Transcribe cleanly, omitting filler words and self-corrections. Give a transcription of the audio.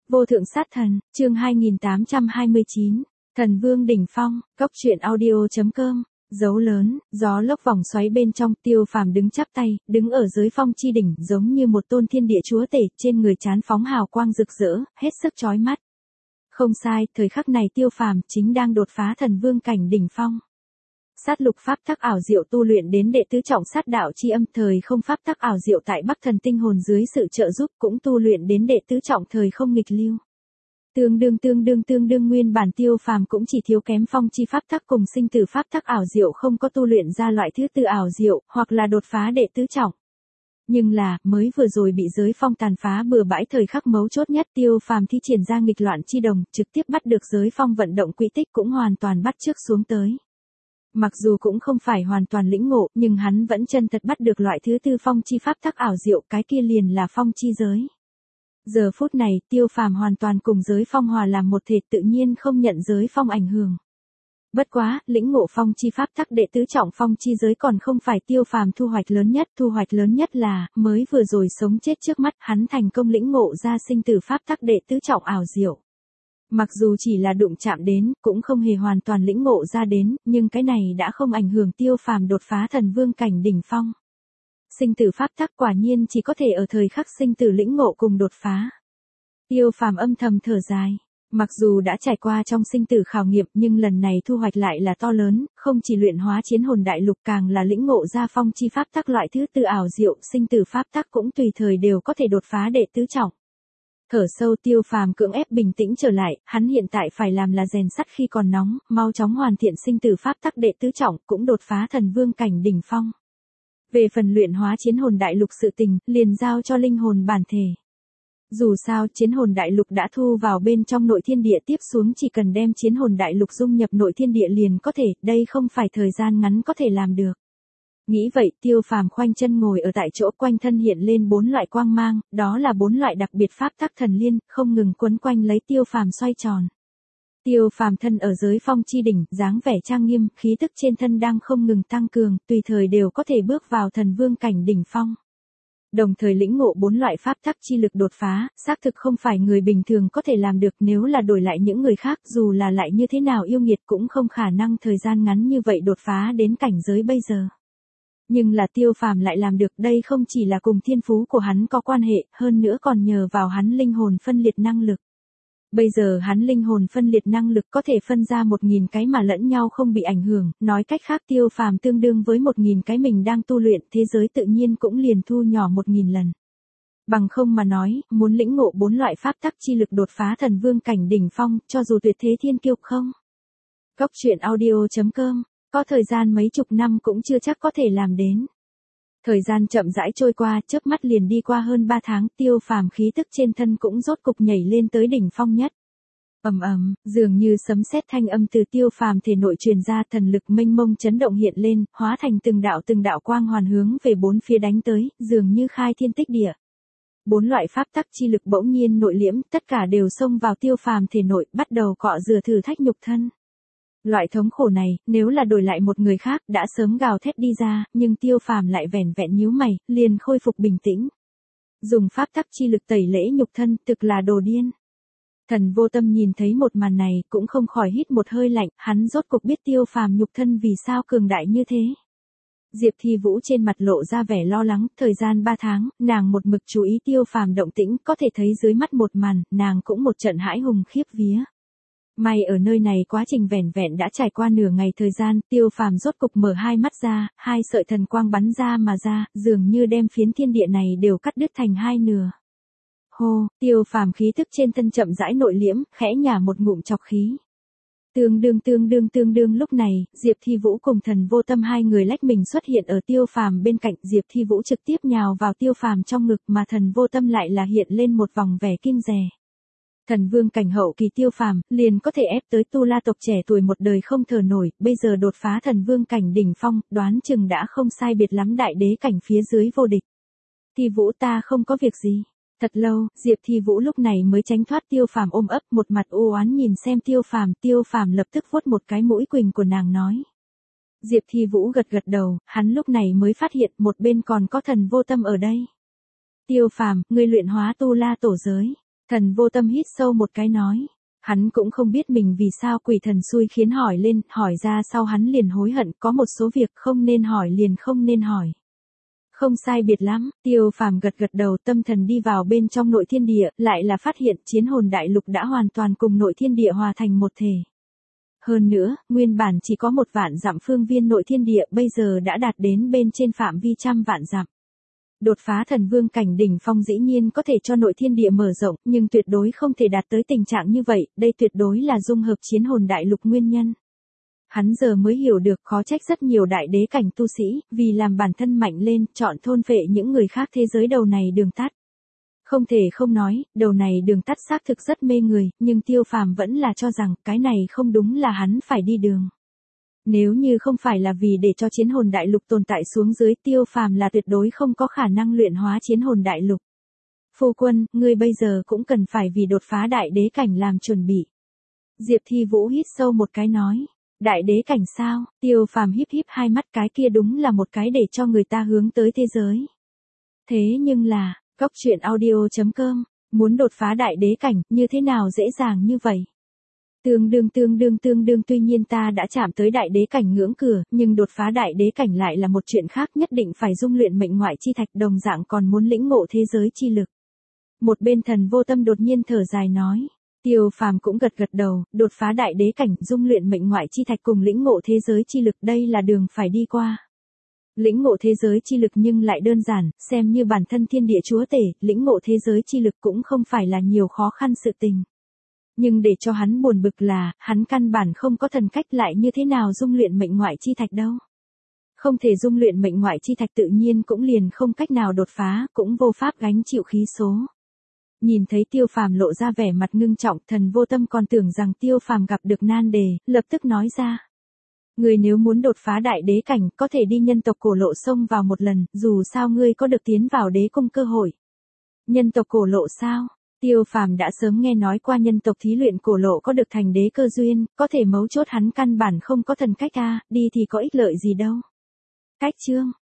Vô thượng sát thần, chương 2829, Thần Vương đỉnh phong, Cốc truyện audio.com. Dấu lớn, gió lốc vòng xoáy bên trong, Tiêu Phàm đứng chắp tay, đứng ở dưới phong chi đỉnh, giống như một tôn thiên địa chúa tể, trên người chán phóng hào quang rực rỡ, hết sức chói mắt. Không sai, thời khắc này Tiêu Phàm chính đang đột phá thần vương cảnh đỉnh phong. Sát lục pháp tắc ảo diệu tu luyện đến đệ tứ trọng sát đạo chi âm, thời không pháp tắc ảo diệu tại Bắc Thần tinh hồn dưới sự trợ giúp cũng tu luyện đến đệ tứ trọng thời không nghịch lưu. Tương đương nguyên bản Tiêu Phàm cũng chỉ thiếu kém phong chi pháp tắc cùng sinh tử pháp tắc ảo diệu không có tu luyện ra loại thứ tư ảo diệu, hoặc là đột phá đệ tứ trọng. Nhưng là, mới vừa rồi bị giới phong tàn phá bừa bãi thời khắc mấu chốt nhất, Tiêu Phàm thi triển ra nghịch loạn chi đồng, trực tiếp bắt được giới phong vận động quỹ tích cũng hoàn toàn bắt chước xuống tới. Mặc dù cũng không phải hoàn toàn lĩnh ngộ, nhưng hắn vẫn chân thật bắt được loại thứ tư phong chi pháp tắc ảo diệu, cái kia liền là phong chi giới. Giờ phút này, Tiêu Phàm hoàn toàn cùng giới phong hòa làm một thể, tự nhiên không nhận giới phong ảnh hưởng. Bất quá, lĩnh ngộ phong chi pháp tắc đệ tứ trọng phong chi giới còn không phải Tiêu Phàm thu hoạch lớn nhất là, mới vừa rồi sống chết trước mắt, hắn thành công lĩnh ngộ ra sinh tử pháp tắc đệ tứ trọng ảo diệu. Mặc dù chỉ là đụng chạm đến, cũng không hề hoàn toàn lĩnh ngộ ra đến, nhưng cái này đã không ảnh hưởng Tiêu Phàm đột phá thần vương cảnh đỉnh phong. Sinh tử pháp tắc quả nhiên chỉ có thể ở thời khắc sinh tử lĩnh ngộ cùng đột phá. Tiêu Phàm âm thầm thở dài. Mặc dù đã trải qua trong sinh tử khảo nghiệm, nhưng lần này thu hoạch lại là to lớn, không chỉ luyện hóa chiến hồn đại lục, càng là lĩnh ngộ ra phong chi pháp tắc loại thứ tư ảo diệu, sinh tử pháp tắc cũng tùy thời đều có thể đột phá đệ tứ trọng. Thở sâu, Tiêu Phàm cưỡng ép bình tĩnh trở lại, hắn hiện tại phải làm là rèn sắt khi còn nóng, mau chóng hoàn thiện sinh tử pháp tắc đệ tứ trọng, cũng đột phá thần vương cảnh đỉnh phong. Về phần luyện hóa chiến hồn đại lục sự tình, liền giao cho linh hồn bản thể. Dù sao, chiến hồn đại lục đã thu vào bên trong nội thiên địa, tiếp xuống chỉ cần đem chiến hồn đại lục dung nhập nội thiên địa liền có thể, đây không phải thời gian ngắn có thể làm được. Nghĩ vậy, Tiêu Phàm khoanh chân ngồi ở tại chỗ, quanh thân hiện lên 4 loại quang mang, đó là 4 loại đặc biệt pháp tắc thần liên, không ngừng quấn quanh lấy Tiêu Phàm xoay tròn. Tiêu Phàm thân ở giới phong chi đỉnh, dáng vẻ trang nghiêm, khí tức trên thân đang không ngừng tăng cường, tùy thời đều có thể bước vào thần vương cảnh đỉnh phong. Đồng thời lĩnh ngộ 4 loại pháp tắc chi lực đột phá, xác thực không phải người bình thường có thể làm được, nếu là đổi lại những người khác, dù là lại như thế nào yêu nghiệt cũng không khả năng thời gian ngắn như vậy đột phá đến cảnh giới bây giờ. Nhưng là Tiêu Phàm lại làm được, đây không chỉ là cùng thiên phú của hắn có quan hệ, hơn nữa còn nhờ vào hắn linh hồn phân liệt năng lực. Bây giờ hắn linh hồn phân liệt năng lực có thể phân ra 1000 cái mà lẫn nhau không bị ảnh hưởng, nói cách khác Tiêu Phàm tương đương với 1000 cái mình đang tu luyện, thế giới tự nhiên cũng liền thu nhỏ 1000 lần. Bằng không mà nói, muốn lĩnh ngộ 4 loại pháp tắc chi lực đột phá thần vương cảnh đỉnh phong, cho dù tuyệt thế thiên kiêu không. Cốc truyện audio.com, có thời gian mấy chục năm cũng chưa chắc có thể làm đến. Thời gian chậm rãi trôi qua, chớp mắt liền đi qua hơn 3 tháng, Tiêu Phàm khí tức trên thân cũng rốt cục nhảy lên tới đỉnh phong nhất. Ầm ầm, dường như sấm sét thanh âm từ Tiêu Phàm thể nội truyền ra, thần lực mênh mông chấn động hiện lên, hóa thành từng đạo quang hoàn hướng về bốn phía đánh tới, dường như khai thiên tích địa. 4 loại pháp tắc chi lực bỗng nhiên nội liễm, tất cả đều xông vào Tiêu Phàm thể nội, bắt đầu cọ rửa thử thách nhục thân. Loại thống khổ này, nếu là đổi lại một người khác, đã sớm gào thét đi ra, nhưng Tiêu Phàm lại vẻn vẹn nhíu mày, liền khôi phục bình tĩnh. Dùng pháp tắc chi lực tẩy lễ nhục thân, thực là đồ điên. Thần Vô Tâm nhìn thấy một màn này, cũng không khỏi hít một hơi lạnh, hắn rốt cục biết Tiêu Phàm nhục thân vì sao cường đại như thế. Diệp Thi Vũ trên mặt lộ ra vẻ lo lắng, thời gian 3 tháng, nàng một mực chú ý Tiêu Phàm động tĩnh, có thể thấy dưới mắt một màn, nàng cũng một trận hãi hùng khiếp vía. May ở nơi này quá trình vẻn vẹn đã trải qua nửa ngày thời gian, Tiêu Phàm rốt cục mở hai mắt ra, 2 sợi thần quang bắn ra mà ra, dường như đem phiến thiên địa này đều cắt đứt thành 2 nửa. Hô, Tiêu Phàm khí tức trên thân chậm rãi nội liễm, khẽ nhả một ngụm chọc khí. Tương đương lúc này, Diệp Thi Vũ cùng Thần Vô Tâm hai người lách mình xuất hiện ở Tiêu Phàm bên cạnh, Diệp Thi Vũ trực tiếp nhào vào Tiêu Phàm trong ngực, mà Thần Vô Tâm lại là hiện lên một vòng vẻ kinh dè. Thần vương cảnh hậu kỳ Tiêu Phàm liền có thể ép tới Tu La tộc trẻ tuổi một đời không thở nổi, bây giờ đột phá thần vương cảnh đỉnh phong, đoán chừng đã không sai biệt lắm đại đế cảnh phía dưới vô địch. Thi Vũ, ta không có việc gì. Thật lâu, Diệp Thi Vũ lúc này mới tránh thoát Tiêu Phàm ôm ấp, một mặt u oán nhìn xem Tiêu Phàm lập tức vuốt một cái mũi quỳnh của nàng nói. Diệp Thi Vũ gật đầu, hắn lúc này mới phát hiện một bên còn có Thần Vô Tâm ở đây. Tiêu Phàm, ngươi luyện hóa Tu La tổ giới. Thần Vô Tâm hít sâu một cái nói. Hắn cũng không biết mình vì sao quỷ thần xui khiến hỏi lên, hỏi ra sau hắn liền hối hận, có một số việc không nên hỏi liền không nên hỏi. Không sai biệt lắm, Tiêu Phàm gật gật đầu, tâm thần đi vào bên trong nội thiên địa, lại là phát hiện chiến hồn đại lục đã hoàn toàn cùng nội thiên địa hòa thành một thể. Hơn nữa, nguyên bản chỉ có 1 vạn dặm phương viên nội thiên địa bây giờ đã đạt đến bên trên phạm vi trăm vạn dặm. Đột phá thần vương cảnh đỉnh phong dĩ nhiên có thể cho nội thiên địa mở rộng, nhưng tuyệt đối không thể đạt tới tình trạng như vậy, đây tuyệt đối là dung hợp chiến hồn đại lục nguyên nhân. Hắn giờ mới hiểu được khó trách rất nhiều đại đế cảnh tu sĩ, vì làm bản thân mạnh lên, chọn thôn phệ những người khác thế giới đầu này đường tắt. Không thể không nói, đầu này đường tắt xác thực rất mê người, nhưng Tiêu Phàm vẫn là cho rằng cái này không đúng là hắn phải đi đường. Nếu như không phải là vì để cho chiến hồn đại lục tồn tại xuống dưới, Tiêu Phàm là tuyệt đối không có khả năng luyện hóa chiến hồn đại lục. Phu quân, ngươi bây giờ cũng cần phải vì đột phá đại đế cảnh làm chuẩn bị. Diệp Thi Vũ hít sâu một cái nói. Đại đế cảnh sao? Tiêu Phàm híp híp hai mắt, cái kia đúng là một cái để cho người ta hướng tới thế giới. Thế nhưng là, Góc Truyện Audio.com, muốn đột phá đại đế cảnh, như thế nào dễ dàng như vậy? Tương đương tuy nhiên ta đã chạm tới đại đế cảnh ngưỡng cửa, nhưng đột phá đại đế cảnh lại là một chuyện khác, nhất định phải dung luyện mệnh ngoại chi thạch, đồng dạng còn muốn lĩnh ngộ thế giới chi lực. Một bên Thần Vô Tâm đột nhiên thở dài nói. Tiêu Phàm cũng gật gật đầu, đột phá đại đế cảnh, dung luyện mệnh ngoại chi thạch cùng lĩnh ngộ thế giới chi lực, đây là đường phải đi qua. Lĩnh ngộ thế giới chi lực nhưng lại đơn giản, xem như bản thân thiên địa chúa tể, lĩnh ngộ thế giới chi lực cũng không phải là nhiều khó khăn sự tình. Nhưng để cho hắn buồn bực là, hắn căn bản không có thần cách, lại như thế nào dung luyện mệnh ngoại chi thạch đâu. Không thể dung luyện mệnh ngoại chi thạch tự nhiên cũng liền không cách nào đột phá, cũng vô pháp gánh chịu khí số. Nhìn thấy Tiêu Phàm lộ ra vẻ mặt ngưng trọng, Thần Vô Tâm còn tưởng rằng Tiêu Phàm gặp được nan đề, lập tức nói ra. Người nếu muốn đột phá đại đế cảnh, có thể đi nhân tộc cổ lộ xông vào một lần, dù sao ngươi có được tiến vào đế cung cơ hội. Nhân tộc cổ lộ sao? Tiêu Phàm đã sớm nghe nói qua nhân tộc thí luyện cổ lộ có được thành đế cơ duyên, có thể mấu chốt hắn căn bản không có thần cách a, đi thì có ích lợi gì đâu. Cách chương